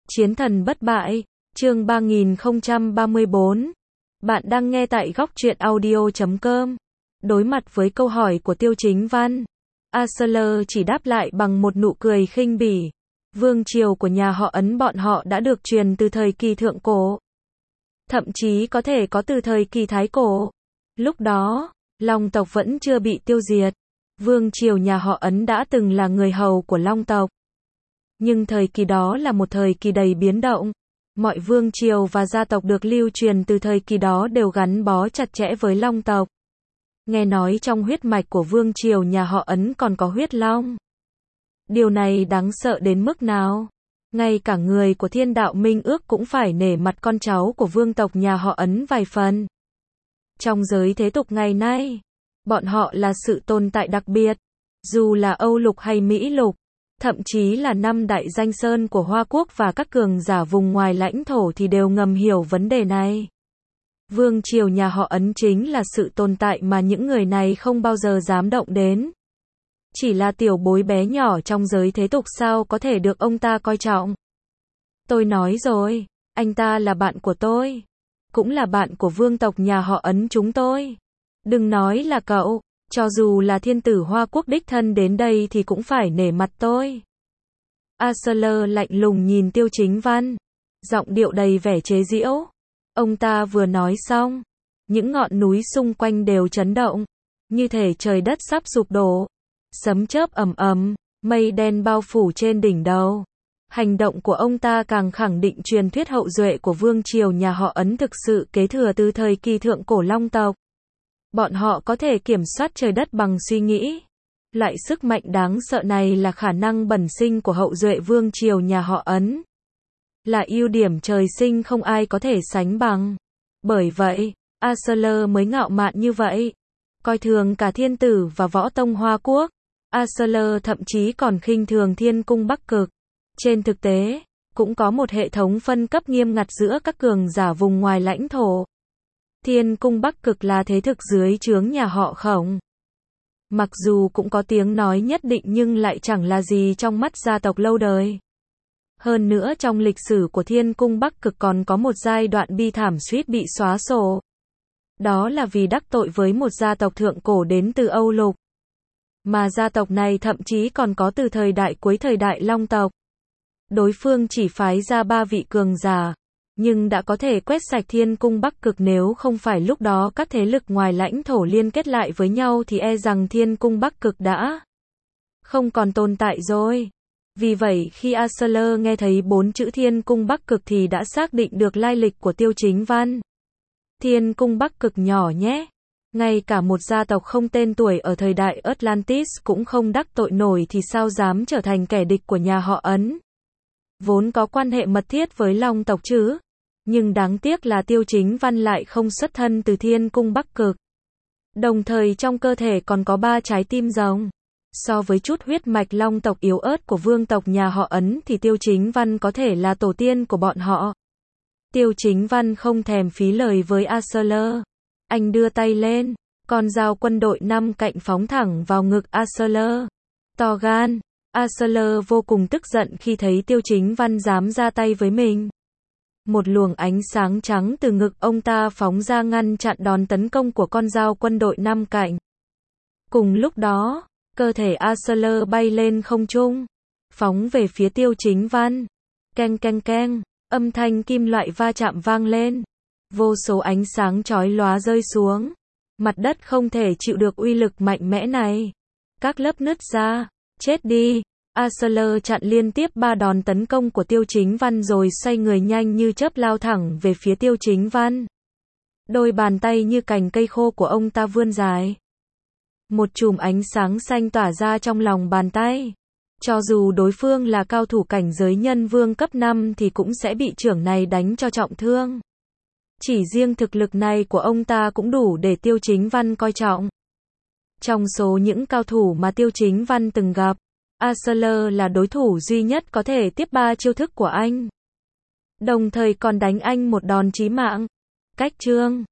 Chiến thần bất bại, chương 3034. Bạn đang nghe tại góc truyện audio.com. Đối mặt với câu hỏi của Tiêu Chính Văn, Arcelor chỉ đáp lại bằng một nụ cười khinh bỉ. Vương triều của nhà họ Ấn bọn họ đã được truyền từ thời kỳ thượng cổ. Thậm chí có thể có từ thời kỳ thái cổ. Lúc đó, Long tộc vẫn chưa bị tiêu diệt. Vương triều nhà họ Ấn đã từng là người hầu của Long tộc. Nhưng thời kỳ đó là một thời kỳ đầy biến động. Mọi vương triều và gia tộc được lưu truyền từ thời kỳ đó đều gắn bó chặt chẽ với Long tộc. Nghe nói trong huyết mạch của vương triều nhà họ Ấn còn có huyết long. Điều này đáng sợ đến mức nào? Ngay cả người của Thiên Đạo Minh Ước cũng phải nể mặt con cháu của vương tộc nhà họ Ấn vài phần. Trong giới thế tục ngày nay, bọn họ là sự tồn tại đặc biệt. Dù là Âu Lục hay Mỹ Lục, thậm chí là năm đại danh sơn của Hoa Quốc và các cường giả vùng ngoài lãnh thổ thì đều ngầm hiểu vấn đề này. Vương triều nhà họ Ấn chính là sự tồn tại mà những người này không bao giờ dám động đến. Chỉ là tiểu bối bé nhỏ trong giới thế tục sao có thể được ông ta coi trọng. Tôi nói rồi, anh ta là bạn của tôi. Cũng là bạn của vương tộc nhà họ Ấn chúng tôi. Đừng nói là cậu, cho dù là thiên tử Hoa Quốc đích thân đến đây thì cũng phải nể mặt tôi. Arcelor lạnh lùng nhìn Tiêu Chính Văn, giọng điệu đầy vẻ chế giễu. Ông ta vừa nói xong, những ngọn núi xung quanh đều chấn động, như thể trời đất sắp sụp đổ. Sấm chớp ầm ầm, mây đen bao phủ trên đỉnh đầu. Hành động của ông ta càng khẳng định truyền thuyết hậu duệ của vương triều nhà họ Ấn thực sự kế thừa từ thời kỳ thượng cổ Long tộc. Bọn họ có thể kiểm soát trời đất bằng suy nghĩ. Loại sức mạnh đáng sợ này là khả năng bẩm sinh của hậu duệ vương triều nhà họ Ấn. Là ưu điểm trời sinh không ai có thể sánh bằng. Bởi vậy, Arcelor mới ngạo mạn như vậy. Coi thường cả thiên tử và võ tông Hoa Quốc. Arcelor thậm chí còn khinh thường Thiên Cung Bắc Cực. Trên thực tế, cũng có một hệ thống phân cấp nghiêm ngặt giữa các cường giả vùng ngoài lãnh thổ. Thiên Cung Bắc Cực là thế thực dưới trướng nhà họ Khổng. Mặc dù cũng có tiếng nói nhất định nhưng lại chẳng là gì trong mắt gia tộc lâu đời. Hơn nữa trong lịch sử của Thiên Cung Bắc Cực còn có một giai đoạn bi thảm suýt bị xóa sổ. Đó là vì đắc tội với một gia tộc thượng cổ đến từ Âu Lục. Mà gia tộc này thậm chí còn có từ thời đại cuối thời đại Long tộc. Đối phương chỉ phái ra 3 vị cường giả, nhưng đã có thể quét sạch Thiên Cung Bắc Cực. Nếu không phải lúc đó các thế lực ngoài lãnh thổ liên kết lại với nhau thì e rằng Thiên Cung Bắc Cực đã không còn tồn tại rồi. Vì vậy khi Arcelor nghe thấy 4 chữ Thiên Cung Bắc Cực thì đã xác định được lai lịch của Tiêu Chính Văn. Thiên Cung Bắc Cực nhỏ nhé. Ngay cả một gia tộc không tên tuổi ở thời đại Atlantis cũng không đắc tội nổi thì sao dám trở thành kẻ địch của nhà họ Ấn. Vốn có quan hệ mật thiết với Long tộc chứ. Nhưng đáng tiếc là Tiêu Chính Văn lại không xuất thân từ Thiên Cung Bắc Cực. Đồng thời trong cơ thể còn có 3 trái tim rồng. So với chút huyết mạch Long tộc yếu ớt của vương tộc nhà họ Ấn thì Tiêu Chính Văn có thể là tổ tiên của bọn họ. Tiêu Chính Văn không thèm phí lời với Arcelor. Anh đưa tay lên, con dao quân đội 5 cạnh phóng thẳng vào ngực Arcelor. To gan, Arcelor vô cùng tức giận khi thấy Tiêu Chính Văn dám ra tay với mình. Một luồng ánh sáng trắng từ ngực ông ta phóng ra ngăn chặn đòn tấn công của con dao quân đội 5 cạnh. Cùng lúc đó, cơ thể Arcelor bay lên không trung, phóng về phía Tiêu Chính Văn. Keng keng keng, âm thanh kim loại va chạm vang lên. Vô số ánh sáng chói lóa rơi xuống. Mặt đất không thể chịu được uy lực mạnh mẽ này. Các lớp nứt ra. Chết đi. Arcelor chặn liên tiếp 3 đòn tấn công của Tiêu Chính Văn rồi xoay người nhanh như chớp lao thẳng về phía Tiêu Chính Văn. Đôi bàn tay như cành cây khô của ông ta vươn dài. Một chùm ánh sáng xanh tỏa ra trong lòng bàn tay. Cho dù đối phương là cao thủ cảnh giới nhân vương cấp 5 thì cũng sẽ bị chưởng này đánh cho trọng thương. Chỉ riêng thực lực này của ông ta cũng đủ để Tiêu Chính Văn coi trọng. Trong số những cao thủ mà Tiêu Chính Văn từng gặp, Arcelor là đối thủ duy nhất có thể tiếp 3 chiêu thức của anh. Đồng thời còn đánh anh một đòn chí mạng. Cách chương